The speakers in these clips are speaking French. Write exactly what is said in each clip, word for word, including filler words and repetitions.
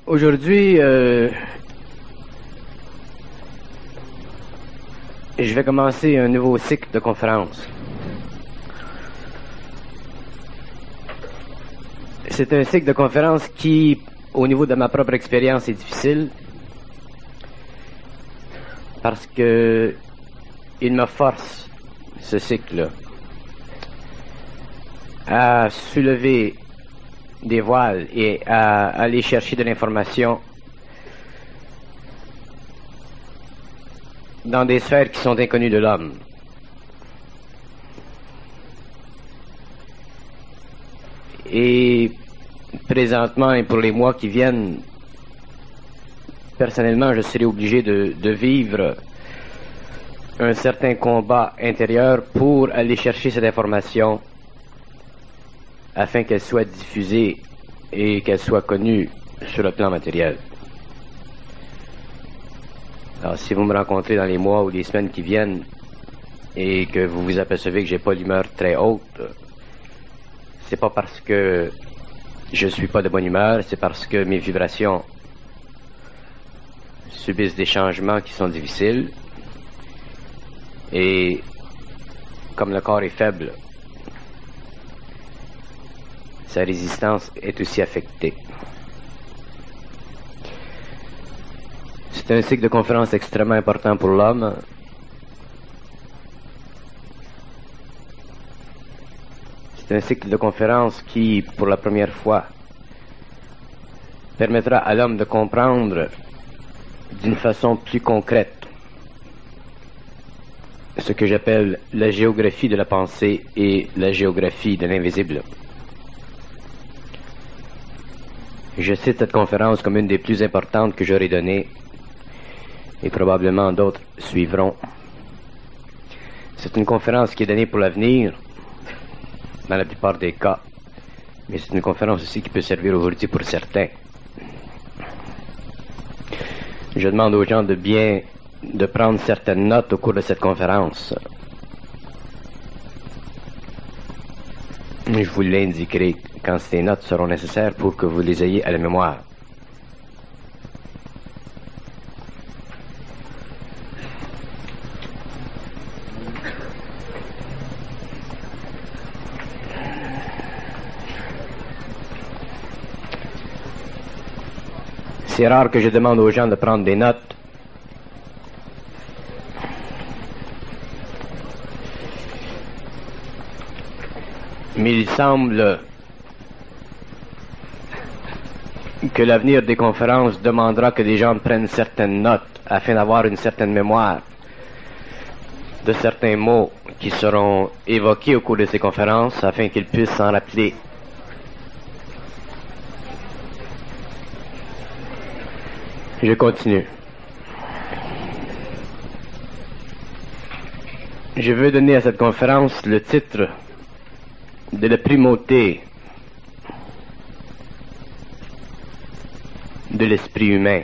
Aujourd'hui, euh, je vais commencer un nouveau cycle de conférences. C'est un cycle de conférences qui, au niveau de ma propre expérience, est difficile parce que il me force, ce cycle, à soulever des voiles et à aller chercher de l'information dans des sphères qui sont inconnues de l'homme. Et présentement et pour les mois qui viennent, personnellement, je serai obligé de, de vivre un certain combat intérieur pour aller chercher cette information afin qu'elle soit diffusée et qu'elle soit connue sur le plan matériel. Alors, si vous me rencontrez dans les mois ou les semaines qui viennent et que vous vous apercevez que j'ai pas l'humeur très haute, c'est pas parce que je suis pas de bonne humeur, c'est parce que mes vibrations subissent des changements qui sont difficiles et comme le corps est faible, sa résistance est aussi affectée. C'est un cycle de conférences extrêmement important pour l'homme. C'est un cycle de conférences qui, pour la première fois, permettra à l'homme de comprendre d'une façon plus concrète ce que j'appelle la géographie de la pensée et la géographie de l'invisible. Je cite cette conférence comme une des plus importantes que j'aurai données et probablement d'autres suivront. C'est une conférence qui est donnée pour l'avenir, dans la plupart des cas, mais c'est une conférence aussi qui peut servir aujourd'hui pour certains. Je demande aux gens de bien de prendre certaines notes au cours de cette conférence. Je vous l'indiquerai quand ces notes seront nécessaires pour que vous les ayez à la mémoire. C'est rare que je demande aux gens de prendre des notes. Mais il semble que l'avenir des conférences demandera que des gens prennent certaines notes afin d'avoir une certaine mémoire de certains mots qui seront évoqués au cours de ces conférences afin qu'ils puissent s'en rappeler. Je continue. Je veux donner à cette conférence le titre de la primauté de l'esprit humain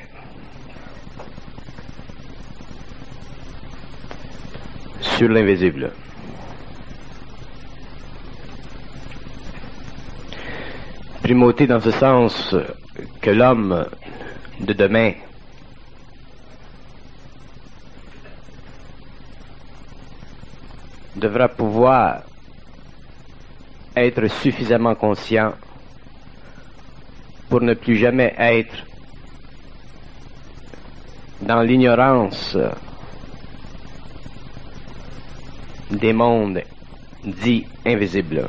sur l'invisible. Primauté dans ce sens que l'homme de demain devra pouvoir être suffisamment conscient pour ne plus jamais être dans l'ignorance des mondes dits invisibles.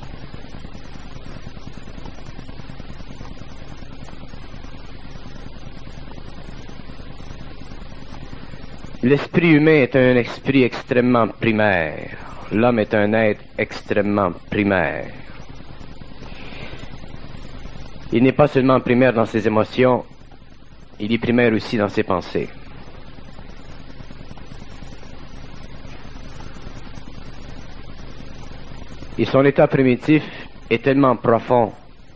L'esprit humain est un esprit extrêmement primaire. L'homme est un être extrêmement primaire. Il n'est pas seulement primaire dans ses émotions, il est primaire aussi dans ses pensées. Et son état primitif est tellement profond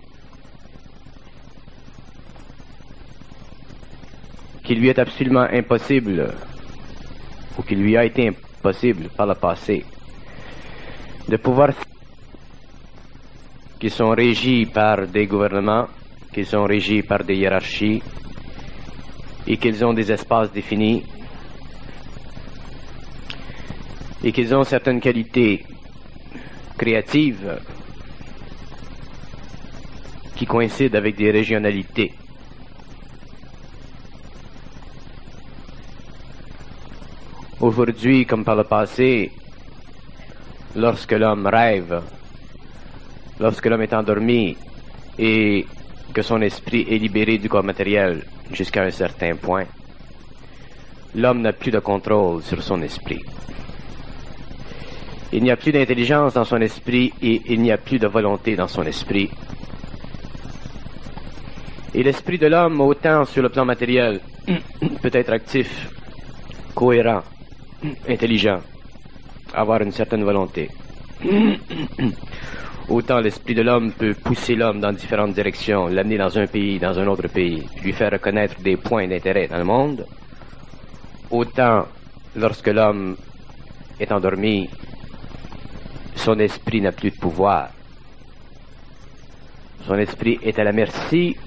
qu'il lui est absolument impossible, ou qu'il lui a été impossible par le passé, de pouvoir qui sont régis par des gouvernements qu'ils sont régis par des hiérarchies et qu'ils ont des espaces définis et qu'ils ont certaines qualités créatives qui coïncident avec des régionalités. Aujourd'hui, comme par le passé, lorsque l'homme rêve, lorsque l'homme est endormi et que son esprit est libéré du corps matériel jusqu'à un certain point, l'homme n'a plus de contrôle sur son esprit. Il n'y a plus d'intelligence dans son esprit et il n'y a plus de volonté dans son esprit. Et l'esprit de l'homme, autant sur le plan matériel, peut être actif, cohérent, intelligent, avoir une certaine volonté. Autant l'esprit de l'homme peut pousser l'homme dans différentes directions, l'amener dans un pays, dans un autre pays, lui faire reconnaître des points d'intérêt dans le monde. Autant, lorsque l'homme est endormi, son esprit n'a plus de pouvoir. Son esprit est à la merci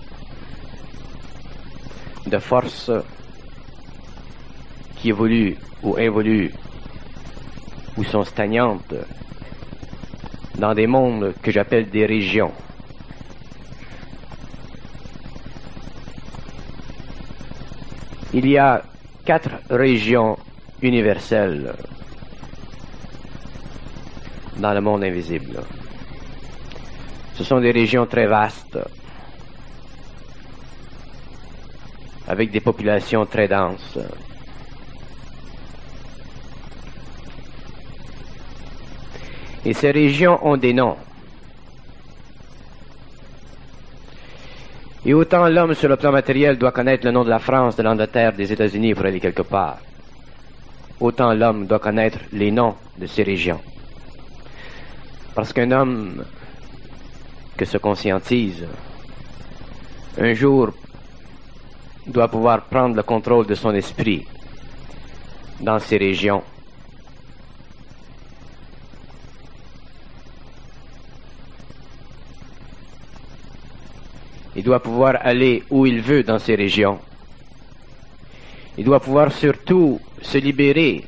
de forces qui évoluent ou involuent ou sont stagnantes dans des mondes que j'appelle des régions. Il y a quatre régions universelles dans le monde invisible. Ce sont des régions très vastes, avec des populations très denses. Et ces régions ont des noms. Et autant l'homme sur le plan matériel doit connaître le nom de la France, de l'Angleterre, des États-Unis pour aller quelque part, autant l'homme doit connaître les noms de ces régions. Parce qu'un homme que se conscientise, un jour, doit pouvoir prendre le contrôle de son esprit dans ces régions. Il doit pouvoir aller où il veut dans ces régions. Il doit pouvoir surtout se libérer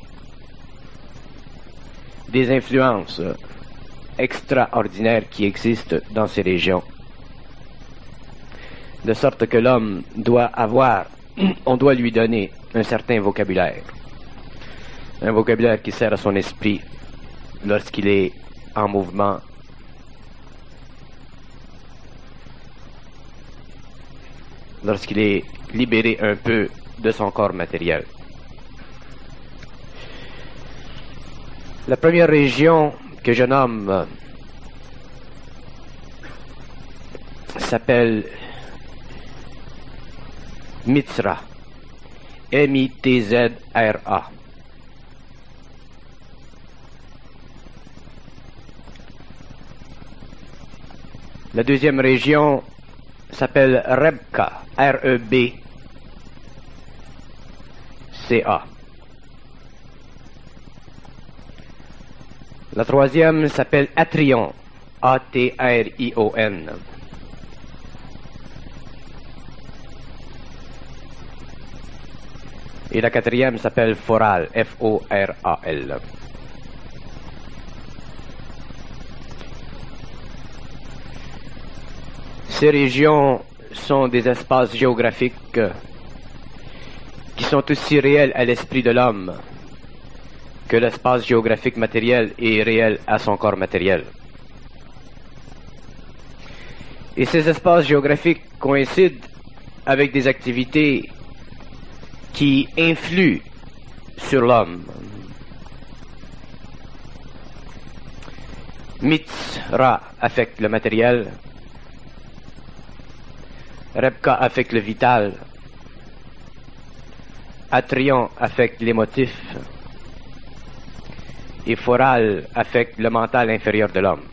des influences extraordinaires qui existent dans ces régions. De sorte que l'homme doit avoir, on doit lui donner un certain vocabulaire. Un vocabulaire qui sert à son esprit lorsqu'il est en mouvement. Lorsqu'il est libéré un peu de son corps matériel. La première région que je nomme s'appelle Mitra. M I T Z R A. La deuxième région s'appelle Rebka, R E B C A. La troisième s'appelle Atrion, A T R I O N. Et la quatrième s'appelle Foral, F O R A L. Ces régions sont des espaces géographiques qui sont aussi réels à l'esprit de l'homme que l'espace géographique matériel est réel à son corps matériel. Et ces espaces géographiques coïncident avec des activités qui influent sur l'homme. Mitra affecte le matériel, Rebka affecte le vital, Atrion affecte l'émotif, et Foral affecte le mental inférieur de l'homme.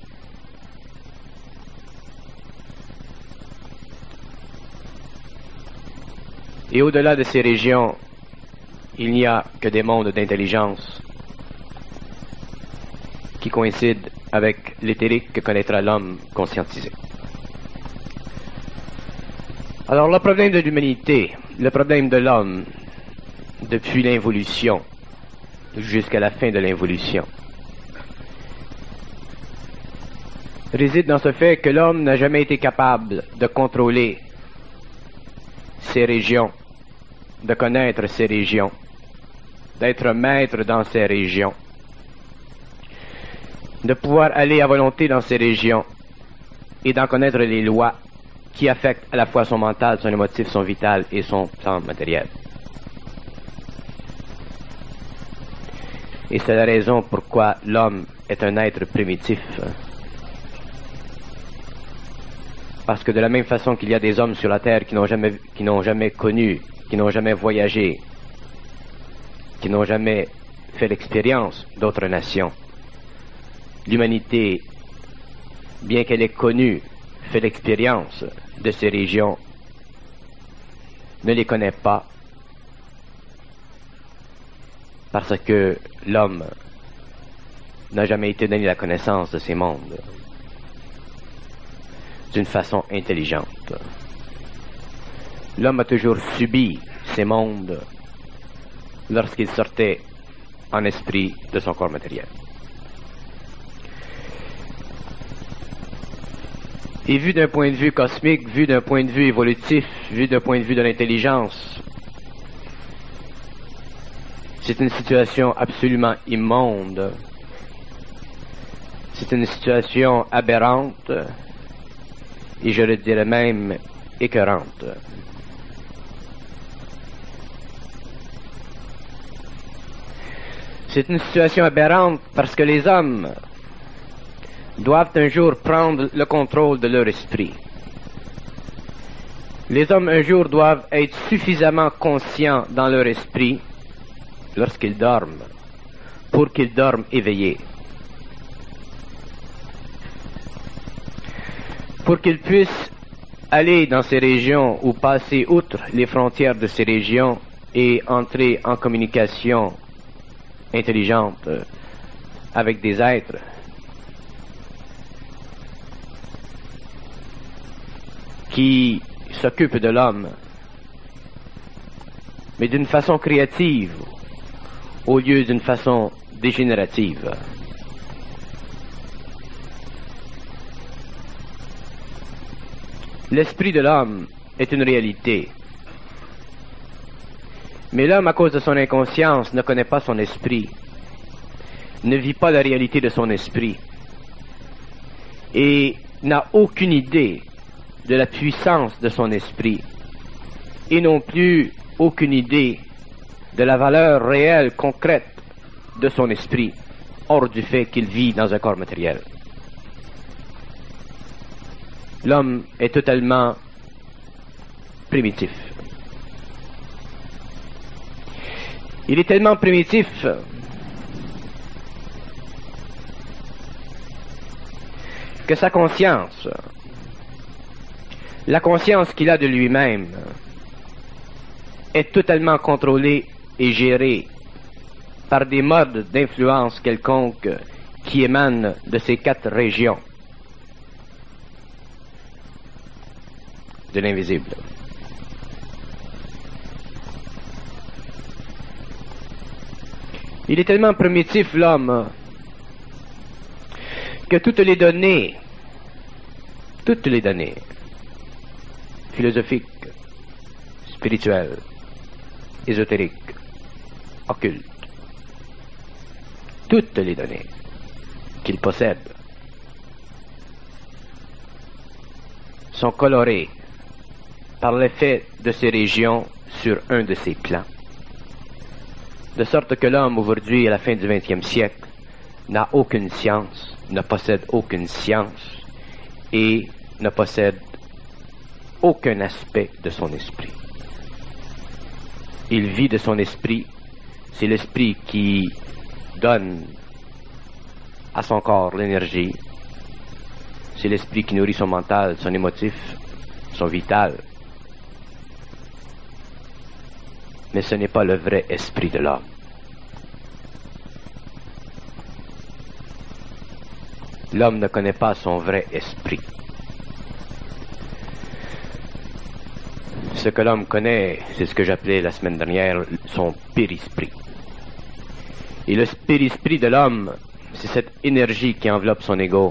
Et au-delà de ces régions, il n'y a que des mondes d'intelligence qui coïncident avec l'éthérique que connaîtra l'homme conscientisé. Alors le problème de l'humanité, le problème de l'homme, depuis l'involution jusqu'à la fin de l'involution, réside dans ce fait que l'homme n'a jamais été capable de contrôler ses régions, de connaître ses régions, d'être maître dans ses régions, de pouvoir aller à volonté dans ces régions et d'en connaître les lois qui affectent à la fois son mental, son émotif, son vital et son plan matériel. Et c'est la raison pourquoi l'homme est un être primitif. Parce que de la même façon qu'il y a des hommes sur la terre qui n'ont jamais, qui n'ont jamais connu, qui n'ont jamais voyagé, qui n'ont jamais fait l'expérience d'autres nations, l'humanité, bien qu'elle ait connu, fait l'expérience de ces régions, ne les connaît pas, parce que l'homme n'a jamais été donné la connaissance de ces mondes d'une façon intelligente. L'homme a toujours subi ces mondes lorsqu'il sortait en esprit de son corps matériel. Et vu d'un point de vue cosmique, vu d'un point de vue évolutif, vu d'un point de vue de l'intelligence, c'est une situation absolument immonde. C'est une situation aberrante et je le dirais même écœurante. C'est une situation aberrante parce que les hommes doivent un jour prendre le contrôle de leur esprit. Les hommes un jour doivent être suffisamment conscients dans leur esprit lorsqu'ils dorment, pour qu'ils dorment éveillés. Pour qu'ils puissent aller dans ces régions ou passer outre les frontières de ces régions et entrer en communication intelligente avec des êtres qui s'occupent de l'homme, mais d'une façon créative au lieu d'une façon dégénérative. L'esprit de l'homme est une réalité. Mais l'homme, à cause de son inconscience, ne connaît pas son esprit, ne vit pas la réalité de son esprit et n'a aucune idée de la puissance de son esprit et non plus aucune idée de la valeur réelle, concrète de son esprit, hors du fait qu'il vit dans un corps matériel. L'homme est totalement primitif. Il est tellement primitif que sa conscience, la conscience qu'il a de lui-même, est totalement contrôlée et gérée par des modes d'influence quelconques qui émanent de ces quatre régions de l'invisible. Il est tellement primitif, l'homme, que toutes les données, toutes les données philosophiques, spirituelles, ésotériques, occultes, toutes les données qu'il possède sont colorées par l'effet de ces régions sur un de ces plans. De sorte que l'homme aujourd'hui, à la fin du vingtième siècle, n'a aucune science, ne possède aucune science et ne possède aucun aspect de son esprit. Il vit de son esprit, c'est l'esprit qui donne à son corps l'énergie, c'est l'esprit qui nourrit son mental, son émotif, son vital. Mais ce n'est pas le vrai esprit de l'homme. L'homme ne connaît pas son vrai esprit. Ce que l'homme connaît, c'est ce que j'appelais la semaine dernière son périsprit. Et le périsprit de l'homme, c'est cette énergie qui enveloppe son ego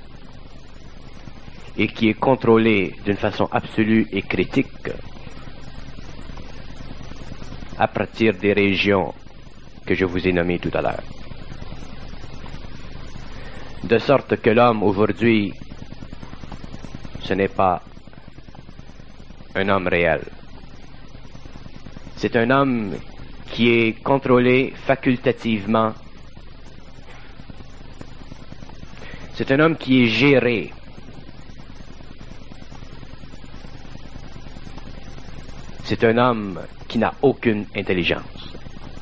et qui est contrôlée d'une façon absolue et critique à partir des régions que je vous ai nommées tout à l'heure. De sorte que l'homme aujourd'hui, ce n'est pas un homme réel. C'est un homme qui est contrôlé facultativement. C'est un homme qui est géré. C'est un homme qui n'a aucune intelligence.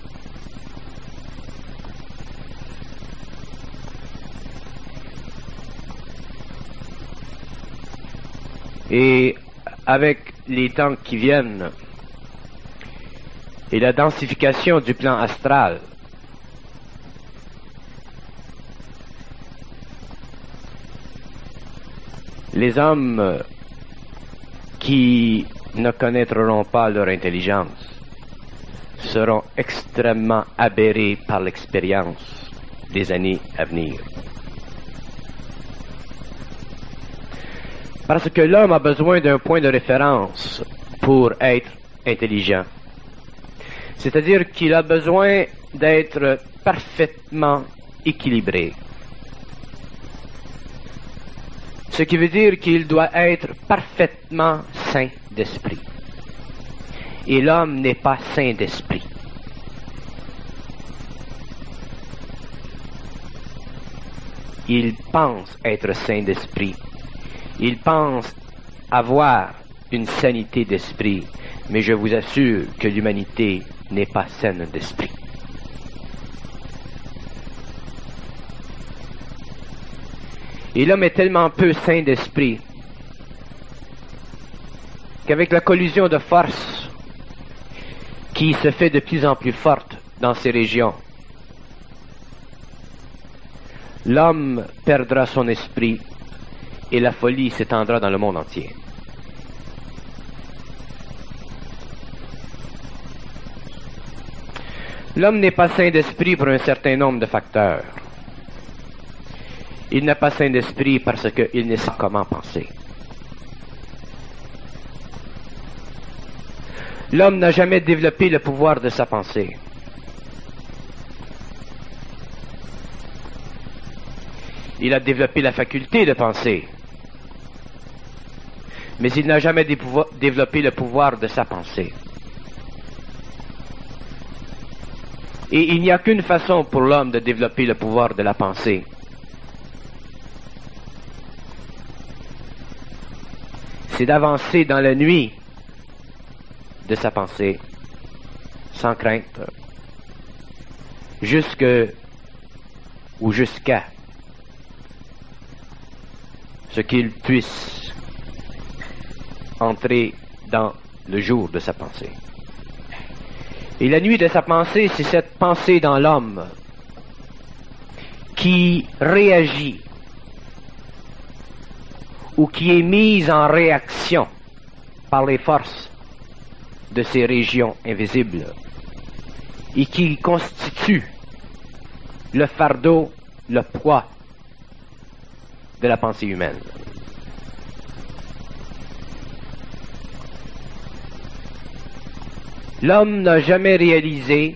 Et avec les temps qui viennent et la densification du plan astral, les hommes qui ne connaîtront pas leur intelligence seront extrêmement aberrés par l'expérience des années à venir. Parce que l'homme a besoin d'un point de référence pour être intelligent. C'est-à-dire qu'il a besoin d'être parfaitement équilibré. Ce qui veut dire qu'il doit être parfaitement sain d'esprit. Et l'homme n'est pas sain d'esprit. Il pense être sain d'esprit. Il pense avoir une sanité d'esprit, mais je vous assure que l'humanité n'est pas saine d'esprit. Et l'homme est tellement peu sain d'esprit qu'avec la collision de forces qui se fait de plus en plus forte dans ces régions, l'homme perdra son esprit et la folie s'étendra dans le monde entier. L'homme n'est pas sain d'esprit pour un certain nombre de facteurs. Il n'est pas sain d'esprit parce qu'il ne sait comment penser. L'homme n'a jamais développé le pouvoir de sa pensée. Il a développé la faculté de penser, mais il n'a jamais développé le pouvoir de sa pensée. Et il n'y a qu'une façon pour l'homme de développer le pouvoir de la pensée. C'est d'avancer dans la nuit de sa pensée, sans crainte, jusque ou jusqu'à ce qu'il puisse entrer dans le jour de sa pensée. Et la nuit de sa pensée, c'est cette pensée dans l'homme qui réagit ou qui est mise en réaction par les forces de ces régions invisibles et qui constitue le fardeau, le poids de la pensée humaine. L'homme n'a jamais réalisé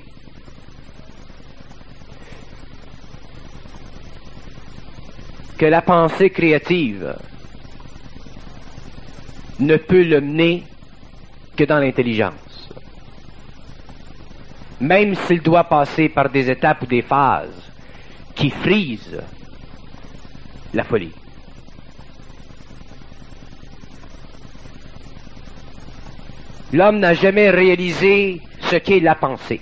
que la pensée créative ne peut le mener que dans l'intelligence. Même s'il doit passer par des étapes ou des phases qui frisent la folie. L'homme n'a jamais réalisé ce qu'est la pensée.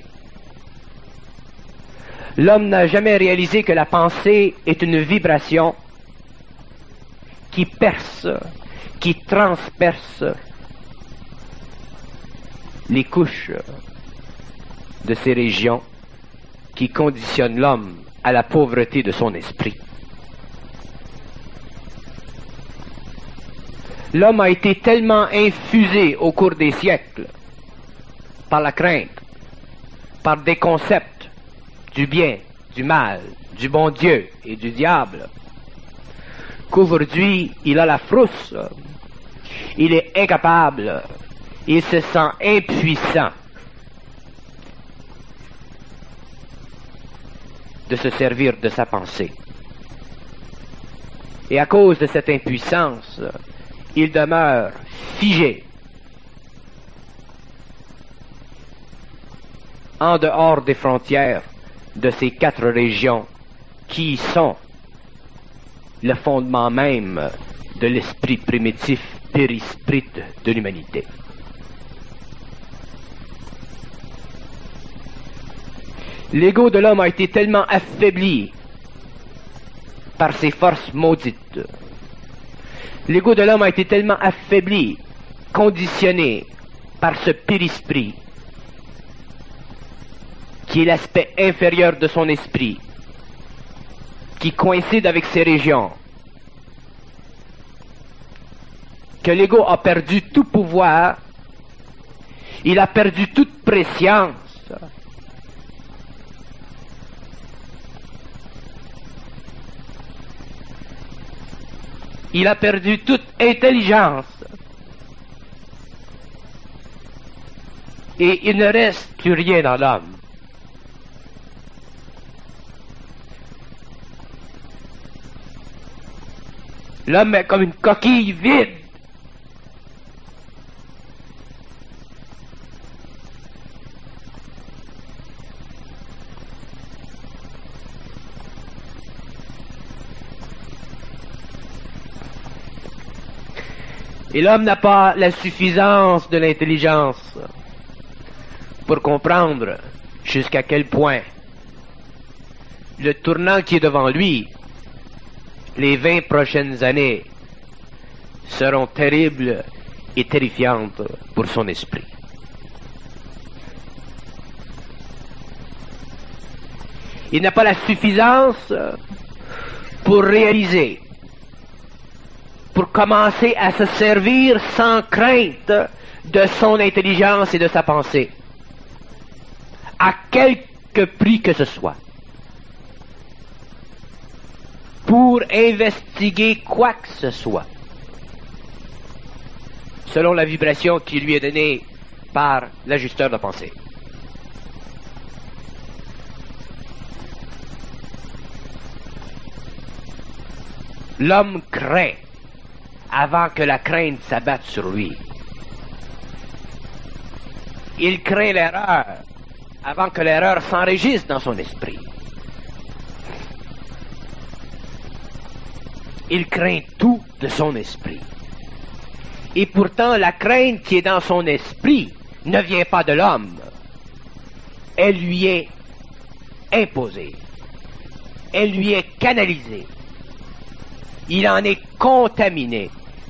L'homme n'a jamais réalisé que la pensée est une vibration qui perce, qui transperce les couches de ces régions qui conditionnent l'homme à la pauvreté de son esprit. L'homme a été tellement infusé au cours des siècles par la crainte, par des concepts du bien, du mal, du bon Dieu et du diable, qu'aujourd'hui il a la frousse, il est incapable, il se sent impuissant de se servir de sa pensée. Et à cause de cette impuissance, il demeure figé en dehors des frontières de ces quatre régions qui sont le fondement même de l'esprit primitif périsprite de l'humanité. L'ego de l'homme a été tellement affaibli par ses forces maudites. L'ego de l'homme a été tellement affaibli, conditionné par ce périsprit, qui est l'aspect inférieur de son esprit, qui coïncide avec ses régions, que l'ego a perdu tout pouvoir, il a perdu toute préscience. Il a perdu toute intelligence. Et il ne reste plus rien dans l'homme. L'homme est comme une coquille vide. Et l'homme n'a pas la suffisance de l'intelligence pour comprendre jusqu'à quel point le tournant qui est devant lui, les vingt prochaines années, seront terribles et terrifiantes pour son esprit. Il n'a pas la suffisance pour réaliser, pour commencer à se servir sans crainte de son intelligence et de sa pensée, à quelque prix que ce soit, pour investiguer quoi que ce soit, selon la vibration qui lui est donnée par l'ajusteur de pensée. L'homme craint avant que la crainte s'abatte sur lui. Il craint l'erreur avant que l'erreur s'enregistre dans son esprit. Il craint tout de son esprit. Et pourtant, la crainte qui est dans son esprit ne vient pas de l'homme. Elle lui est imposée. Elle lui est canalisée. Il en est contaminé.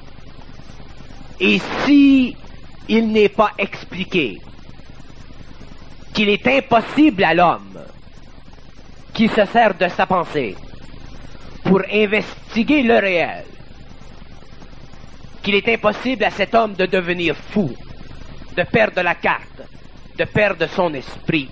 Et si il n'est pas expliqué qu'il est impossible à l'homme qui se sert de sa pensée pour investiguer le réel, qu'il est impossible à cet homme de devenir fou, de perdre la carte, de perdre son esprit,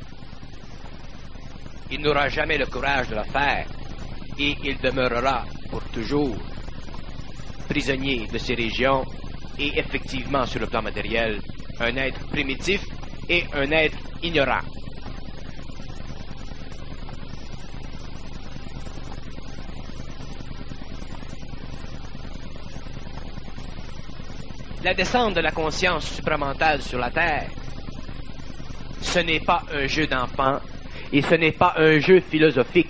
il n'aura jamais le courage de le faire et il demeurera pour toujours prisonnier de ces régions et effectivement sur le plan matériel un être primitif et un être ignorant. La descente de la conscience supramentale sur la Terre, ce n'est pas un jeu d'enfant et ce n'est pas un jeu philosophique.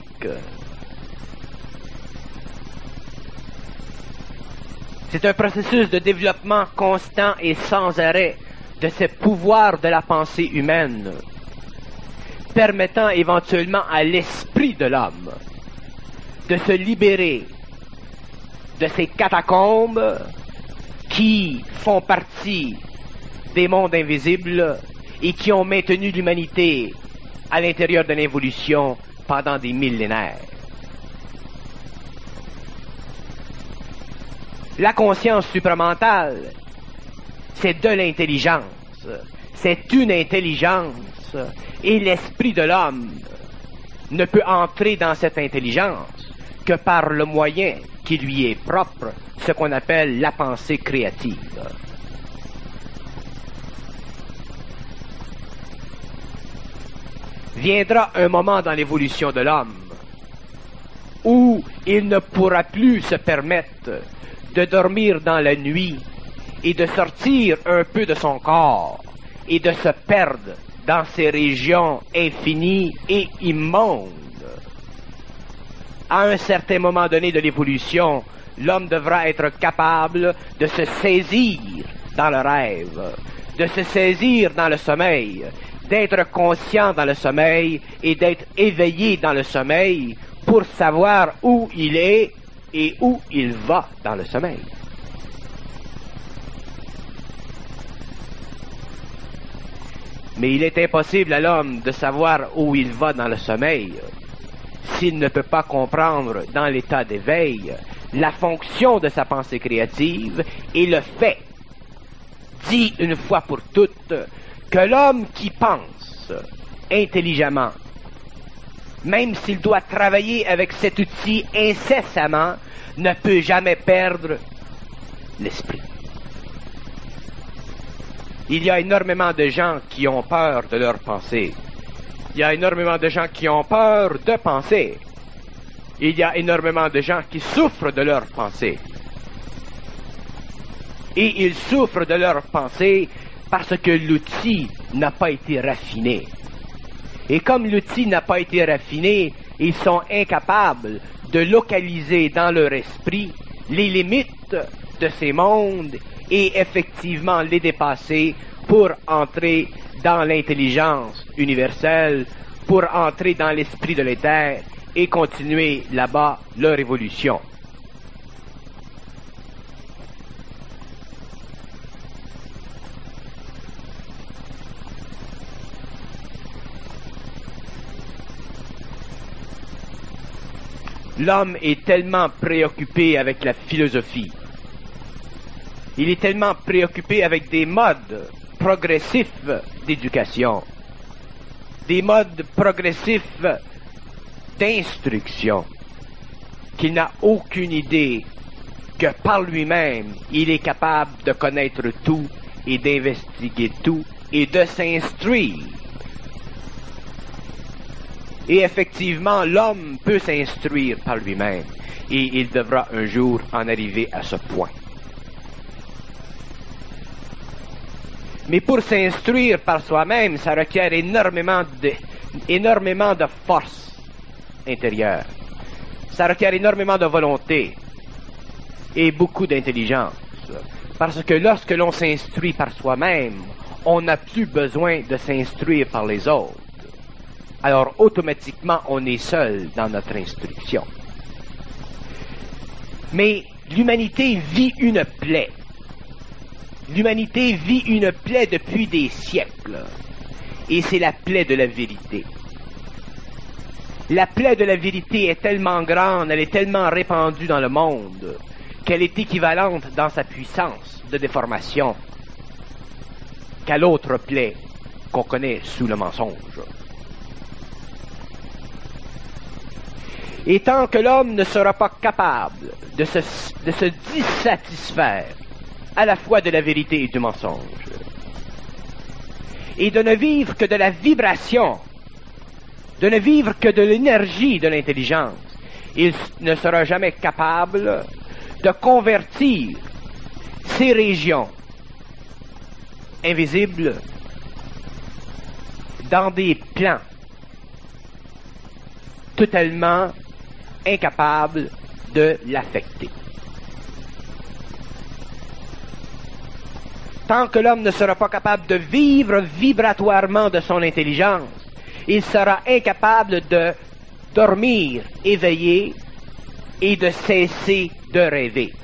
C'est un processus de développement constant et sans arrêt de ces pouvoirs de la pensée humaine, permettant éventuellement à l'esprit de l'homme de se libérer de ces catacombes qui font partie des mondes invisibles et qui ont maintenu l'humanité à l'intérieur de l'évolution pendant des millénaires. La conscience supramentale, c'est de l'intelligence. C'est une intelligence. Et l'esprit de l'homme ne peut entrer dans cette intelligence que par le moyen qui lui est propre, ce qu'on appelle la pensée créative. Viendra un moment dans l'évolution de l'homme où il ne pourra plus se permettre de dormir dans la nuit et de sortir un peu de son corps et de se perdre dans ces régions infinies et immondes. À un certain moment donné de l'évolution, l'homme devra être capable de se saisir dans le rêve, de se saisir dans le sommeil, d'être conscient dans le sommeil et d'être éveillé dans le sommeil pour savoir où il est et où il va dans le sommeil. Mais il est impossible à l'homme de savoir où il va dans le sommeil s'il ne peut pas comprendre dans l'état d'éveil la fonction de sa pensée créative et le fait, dit une fois pour toutes, que l'homme qui pense intelligemment, même s'il doit travailler avec cet outil incessamment, ne peut jamais perdre l'esprit. Il y a énormément de gens qui ont peur de leur pensée. Il y a énormément de gens qui ont peur de penser. Il y a énormément de gens qui souffrent de leur pensée. Et ils souffrent de leur pensée parce que l'outil n'a pas été raffiné. Et comme l'outil n'a pas été raffiné, ils sont incapables de localiser dans leur esprit les limites de ces mondes et effectivement les dépasser pour entrer dans l'intelligence universelle, pour entrer dans l'esprit de l'éther et continuer là-bas leur évolution. L'homme est tellement préoccupé avec la philosophie. Il est tellement préoccupé avec des modes progressifs d'éducation, des modes progressifs d'instruction, qu'il n'a aucune idée que par lui-même, il est capable de connaître tout et d'investiguer tout et de s'instruire. Et effectivement, l'homme peut s'instruire par lui-même et il devra un jour en arriver à ce point. Mais pour s'instruire par soi-même, ça requiert énormément de, énormément de force intérieure. Ça requiert énormément de volonté et beaucoup d'intelligence. Parce que lorsque l'on s'instruit par soi-même, on n'a plus besoin de s'instruire par les autres. Alors automatiquement, on est seul dans notre instruction. Mais l'humanité vit une plaie. L'humanité vit une plaie depuis des siècles. Et c'est la plaie de la vérité. La plaie de la vérité est tellement grande, elle est tellement répandue dans le monde, qu'elle est équivalente dans sa puissance de déformation qu'à l'autre plaie qu'on connaît sous le mensonge. Et tant que l'homme ne sera pas capable de se, de se dissatisfaire à la fois de la vérité et du mensonge, et de ne vivre que de la vibration, de ne vivre que de l'énergie de l'intelligence, il ne sera jamais capable de convertir ces régions invisibles dans des plans totalement incapables de l'affecter. Tant que l'homme ne sera pas capable de vivre vibratoirement de son intelligence, il sera incapable de dormir éveillé et de cesser de rêver.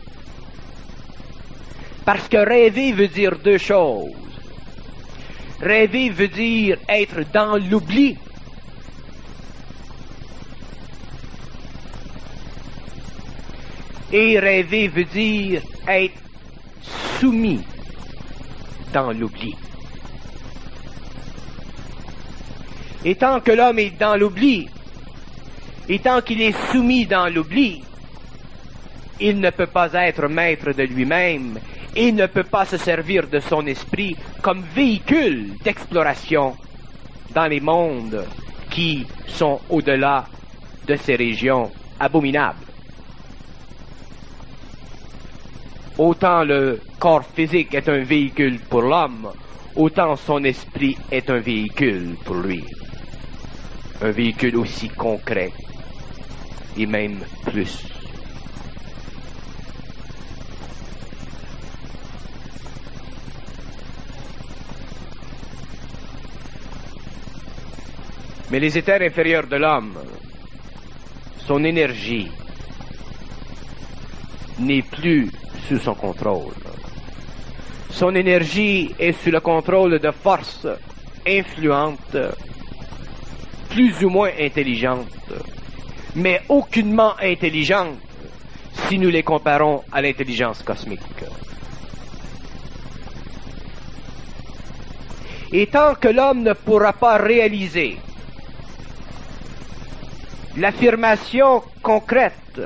Parce que rêver veut dire deux choses. Rêver veut dire être dans l'oubli. Et rêver veut dire être soumis dans l'oubli. Et tant que l'homme est dans l'oubli, et tant qu'il est soumis dans l'oubli, il ne peut pas être maître de lui-même, et ne peut pas se servir de son esprit comme véhicule d'exploration dans les mondes qui sont au-delà de ces régions abominables. Autant le corps physique est un véhicule pour l'homme, autant son esprit est un véhicule pour lui. Un véhicule aussi concret, et même plus. Mais les éthers inférieurs de l'homme, son énergie n'est plus sous son contrôle. Son énergie est sous le contrôle de forces influentes, plus ou moins intelligentes, mais aucunement intelligentes si nous les comparons à l'intelligence cosmique. Et tant que l'homme ne pourra pas réaliser l'affirmation concrète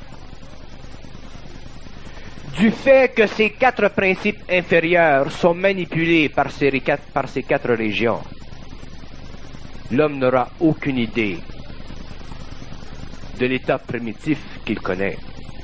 du fait que ces quatre principes inférieurs sont manipulés par ces quatre, par ces quatre régions, l'homme n'aura aucune idée de l'état primitif qu'il connaît.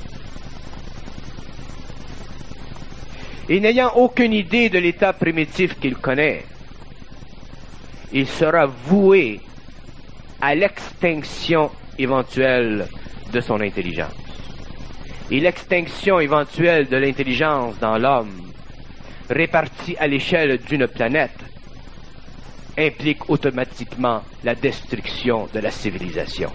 Et n'ayant aucune idée de l'état primitif qu'il connaît, il sera voué à l'extinction éventuelle de son intelligence. Et l'extinction éventuelle de l'intelligence dans l'homme, répartie à l'échelle d'une planète, implique automatiquement la destruction de la civilisation.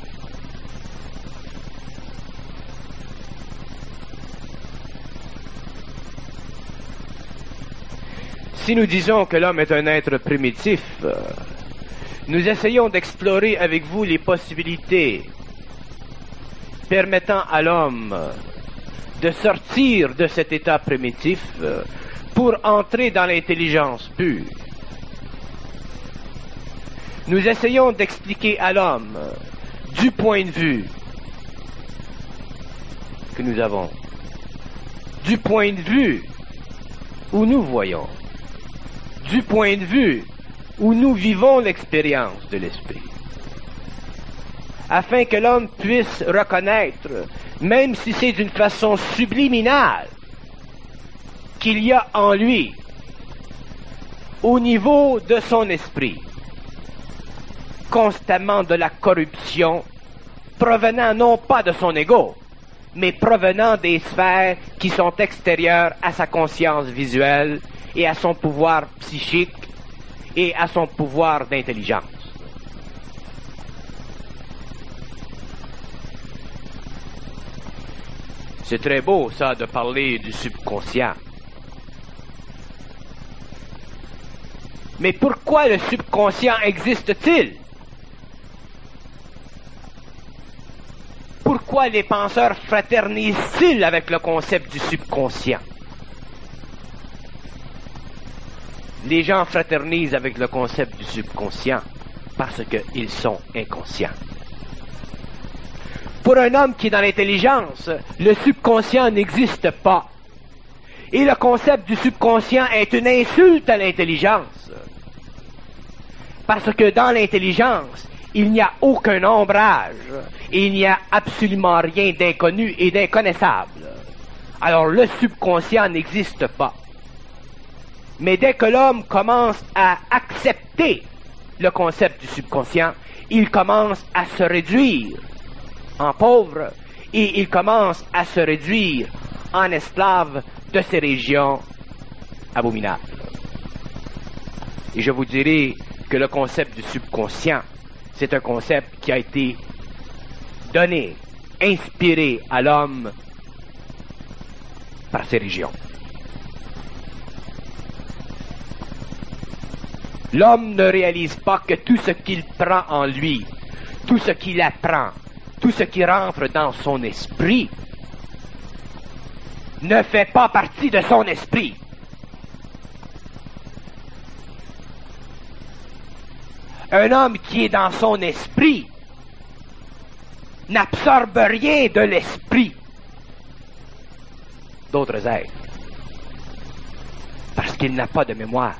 Si nous disons que l'homme est un être primitif, nous essayons d'explorer avec vous les possibilités permettant à l'homme de sortir de cet état primitif pour entrer dans l'intelligence pure. Nous essayons d'expliquer à l'homme, du point de vue que nous avons, du point de vue où nous voyons, du point de vue où nous vivons l'expérience de l'esprit, afin que l'homme puisse reconnaître, même si c'est d'une façon subliminale, qu'il y a en lui, au niveau de son esprit, constamment de la corruption, provenant non pas de son ego, mais provenant des sphères qui sont extérieures à sa conscience visuelle et à son pouvoir psychique et à son pouvoir d'intelligence. C'est très beau, ça, de parler du subconscient. Mais pourquoi le subconscient existe-t-il? Pourquoi les penseurs fraternisent-ils avec le concept du subconscient? Les gens fraternisent avec le concept du subconscient parce qu'ils sont inconscients. Pour un homme qui est dans l'intelligence, le subconscient n'existe pas. Et le concept du subconscient est une insulte à l'intelligence. Parce que dans l'intelligence, il n'y a aucun ombrage et il n'y a absolument rien d'inconnu et d'inconnaissable. Alors le subconscient n'existe pas. Mais dès que l'homme commence à accepter le concept du subconscient, il commence à se réduire en pauvre et il commence à se réduire en esclave de ces régions abominables. Et je vous dirai que le concept du subconscient, c'est un concept qui a été donné, inspiré à l'homme par ces régions. L'homme ne réalise pas que tout ce qu'il prend en lui, tout ce qu'il apprend, tout ce qui rentre dans son esprit, ne fait pas partie de son esprit. Un homme qui est dans son esprit n'absorbe rien de l'esprit d'autres êtres, parce qu'il n'a pas de mémoire.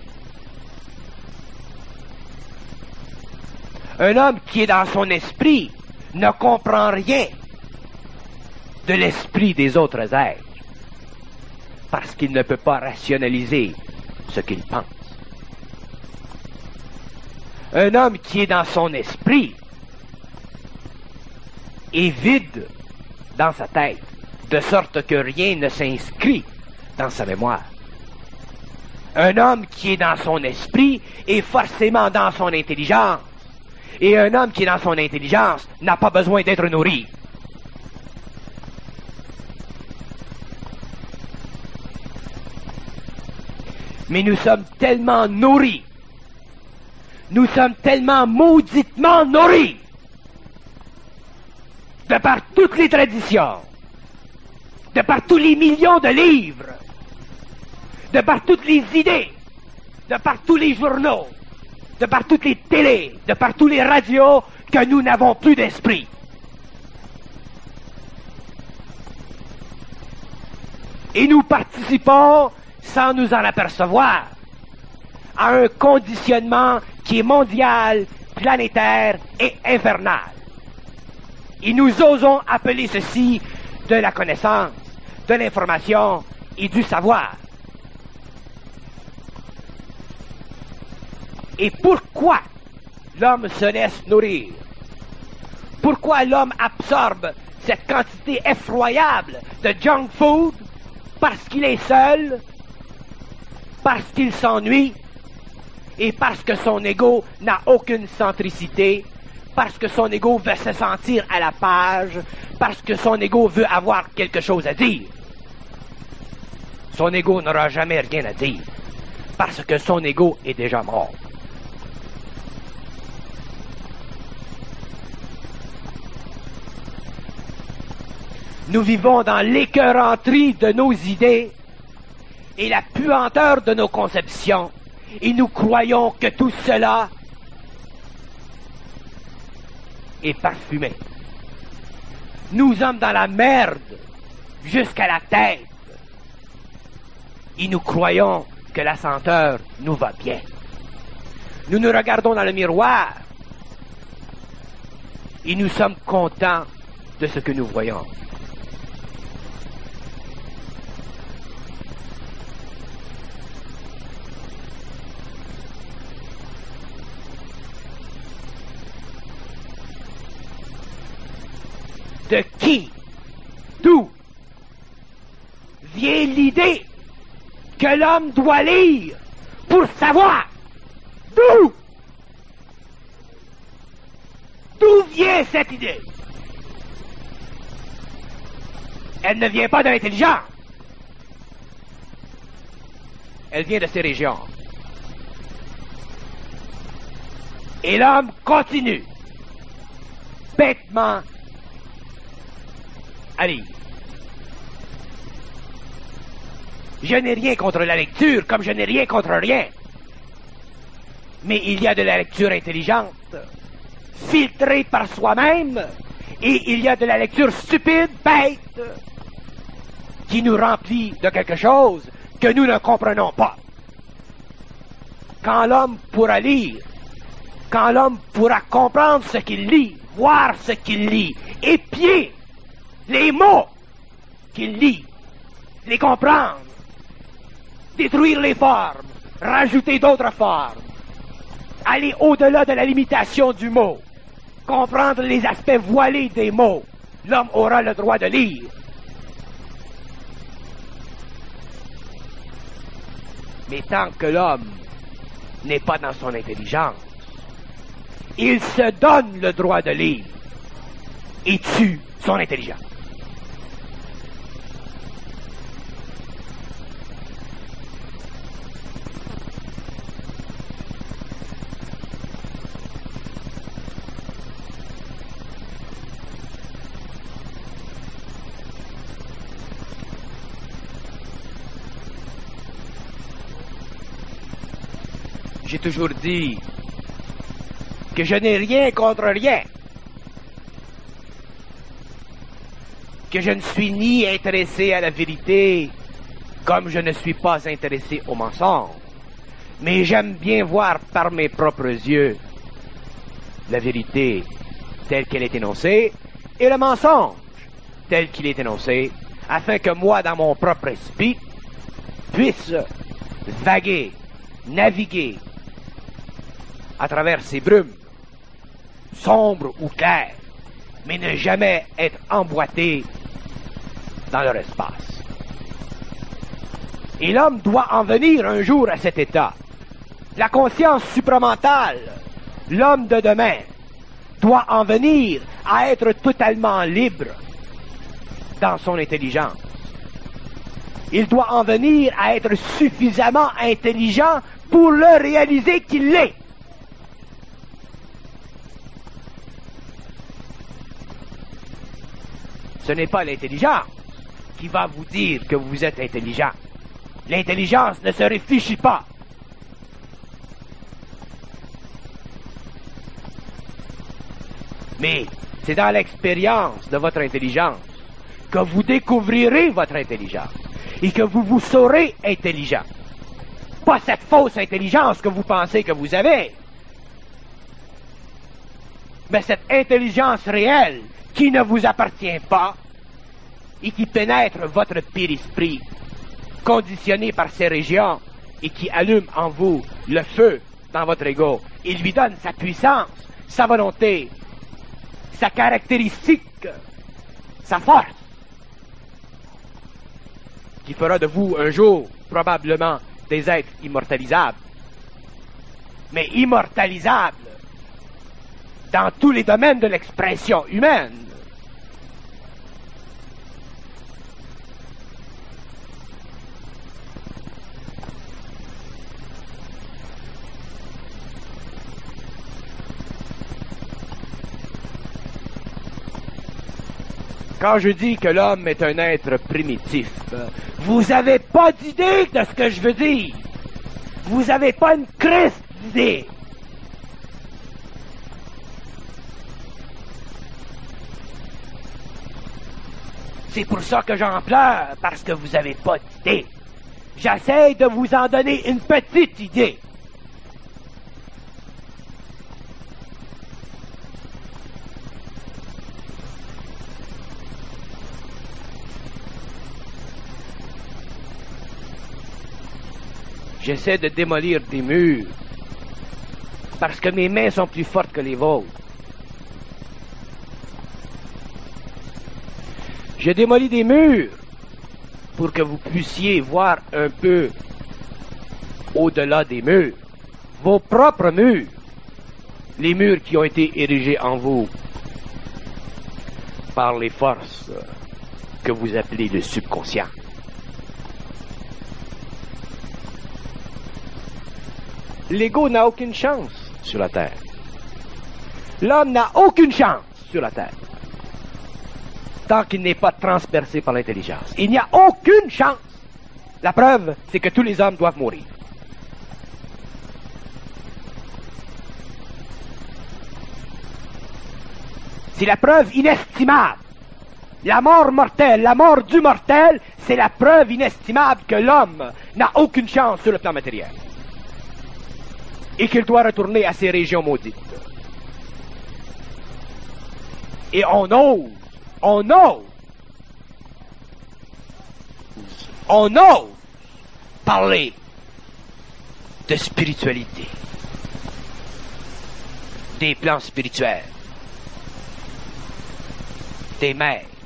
Un homme qui est dans son esprit ne comprend rien de l'esprit des autres êtres, parce qu'il ne peut pas rationaliser ce qu'il pense. Un homme qui est dans son esprit est vide dans sa tête, de sorte que rien ne s'inscrit dans sa mémoire. Un homme qui est dans son esprit est forcément dans son intelligence, et un homme qui est dans son intelligence n'a pas besoin d'être nourri. Mais nous sommes tellement nourris, nous sommes tellement mauditement nourris, de par toutes les traditions, de par tous les millions de livres, de par toutes les idées, de par tous les journaux, de par toutes les télés, de par tous les radios, que nous n'avons plus d'esprit. Et nous participons, sans nous en apercevoir, à un conditionnement qui est mondial, planétaire et infernal. Et nous osons appeler ceci de la connaissance, de l'information et du savoir. Et pourquoi l'homme se laisse nourrir? Pourquoi l'homme absorbe cette quantité effroyable de junk food? Parce qu'il est seul, parce qu'il s'ennuie, et parce que son ego n'a aucune centricité, parce que son ego veut se sentir à la page, parce que son ego veut avoir quelque chose à dire. Son ego n'aura jamais rien à dire, parce que son ego est déjà mort. Nous vivons dans l'écœuranterie de nos idées et la puanteur de nos conceptions, et nous croyons que tout cela est parfumé. Nous sommes dans la merde jusqu'à la tête, et nous croyons que la senteur nous va bien. Nous nous regardons dans le miroir et nous sommes contents de ce que nous voyons. De qui, d'où vient l'idée que l'homme doit lire pour savoir? D'où? D'où vient cette idée? Elle ne vient pas de l'intelligence. Elle vient de ces régions. Et l'homme continue bêtement à lire. Je n'ai rien contre la lecture, comme je n'ai rien contre rien. Mais il y a de la lecture intelligente, filtrée par soi-même, et il y a de la lecture stupide, bête, qui nous remplit de quelque chose que nous ne comprenons pas. Quand l'homme pourra lire, quand l'homme pourra comprendre ce qu'il lit, voir ce qu'il lit, épier les mots qu'il lit, les comprendre, détruire les formes, rajouter d'autres formes, aller au-delà de la limitation du mot, comprendre les aspects voilés des mots, l'homme aura le droit de lire. Mais tant que l'homme n'est pas dans son intelligence, il se donne le droit de lire et tue son intelligence. J'ai toujours dit que je n'ai rien contre rien. Que je ne suis ni intéressé à la vérité, comme je ne suis pas intéressé au mensonge. Mais j'aime bien voir par mes propres yeux la vérité telle qu'elle est énoncée et le mensonge tel qu'il est énoncé, afin que moi, dans mon propre esprit, puisse vaguer, naviguer à travers ces brumes, sombres ou claires, mais ne jamais être emboîté dans leur espace. Et l'homme doit en venir un jour à cet état. La conscience supramentale, l'homme de demain, doit en venir à être totalement libre dans son intelligence. Il doit en venir à être suffisamment intelligent pour le réaliser qu'il l'est. Ce n'est pas l'intelligence qui va vous dire que vous êtes intelligent. L'intelligence ne se réfléchit pas. Mais c'est dans l'expérience de votre intelligence que vous découvrirez votre intelligence et que vous vous saurez intelligent. Pas cette fausse intelligence que vous pensez que vous avez, mais cette intelligence réelle qui ne vous appartient pas et qui pénètre votre périsprit, conditionné par ces régions et qui allume en vous le feu dans votre ego. Il lui donne sa puissance, sa volonté, sa caractéristique, sa force, qui fera de vous un jour probablement des êtres immortalisables, mais immortalisables dans tous les domaines de l'expression humaine. Quand je dis que l'homme est un être primitif, vous n'avez pas d'idée de ce que je veux dire. Vous n'avez pas une crise d'idée. C'est pour ça que j'en pleure, parce que vous n'avez pas d'idée. J'essaie de vous en donner une petite idée. J'essaie de démolir des murs, parce que mes mains sont plus fortes que les vôtres. Je démolis des murs pour que vous puissiez voir un peu au-delà des murs, vos propres murs, les murs qui ont été érigés en vous par les forces que vous appelez le subconscient. L'ego n'a aucune chance sur la Terre. L'homme n'a aucune chance sur la Terre tant qu'il n'est pas transpercé par l'intelligence. Il n'y a aucune chance. La preuve, c'est que tous les hommes doivent mourir. C'est la preuve inestimable. La mort mortelle, la mort du mortel, c'est la preuve inestimable que l'homme n'a aucune chance sur le plan matériel. Et qu'il doit retourner à ces régions maudites. Et on ose, on ose, on ose parler de spiritualité, des plans spirituels, des maîtres,